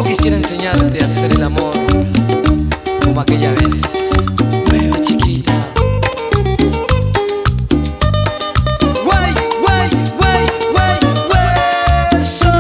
quisiera enseñarte a hacer el amor como aquella vez. Mueve, chiquita. Guay, guay, guay, guay, hueso.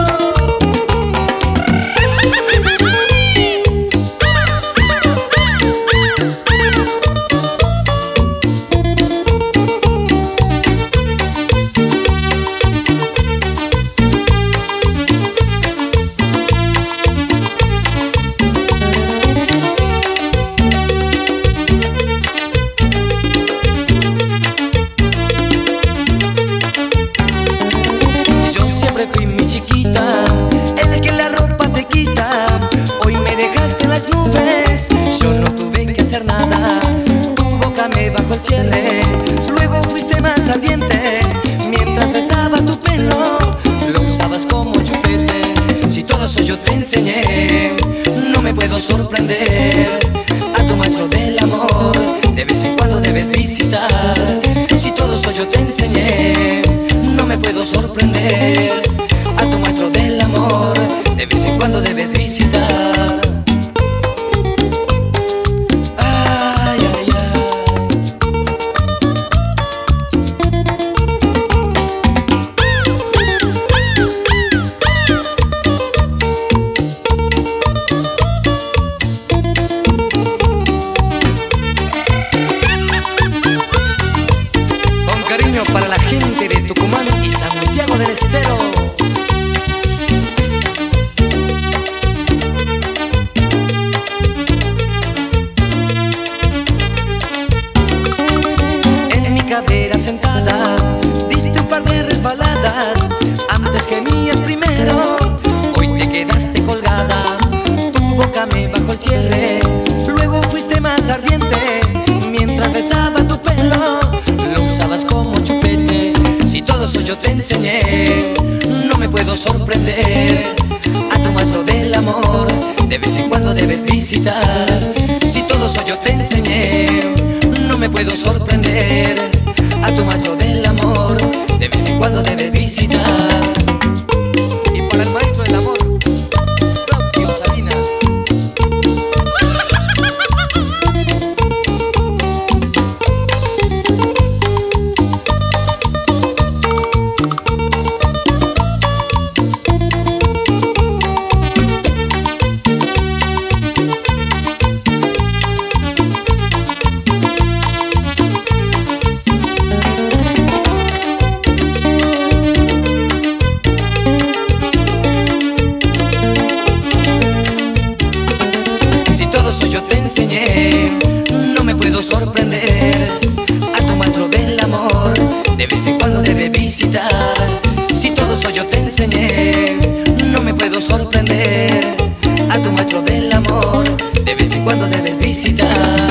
Fui mi chiquita, el que la ropa te quita. Hoy me dejaste en las nubes, yo no tuve que hacer nada. Tu boca me bajó el cierre, luego fuiste más ardiente. Mientras besaba tu pelo, lo usabas como chupete. Si todo eso yo te enseñé, no me puedo sorprender. A tu maestro del amor, de vez en cuando debes visitar. Si todo eso yo te enseñé, no me puedo sorprender. A tu maestro del amor, de vez en cuando debes visitar. Ay, ay, ay. Con cariño para la gente de Tucumán y Santiago del Estero. Sentada, diste un par de resbaladas antes que mías primero. Hoy te quedaste colgada, tu boca me bajó el cierre, luego fuiste más ardiente. Mientras besaba tu pelo, lo usabas como chupete. Si todo eso yo te enseñé, no me puedo sorprender. A tu maestro del amor, de vez en cuando debes visitar. Si todo eso yo te enseñé, no me puedo sorprender. A tu maestro del amor, de vez en cuando debes visitar. Y para el maestro del amor, Claudio Salinas. Eso yo te enseñé, no me puedo sorprender. A tu maestro del amor, de vez en cuando debes visitar. Si todo eso yo te enseñé, no me puedo sorprender. A tu maestro del amor, de vez en cuando debes visitar.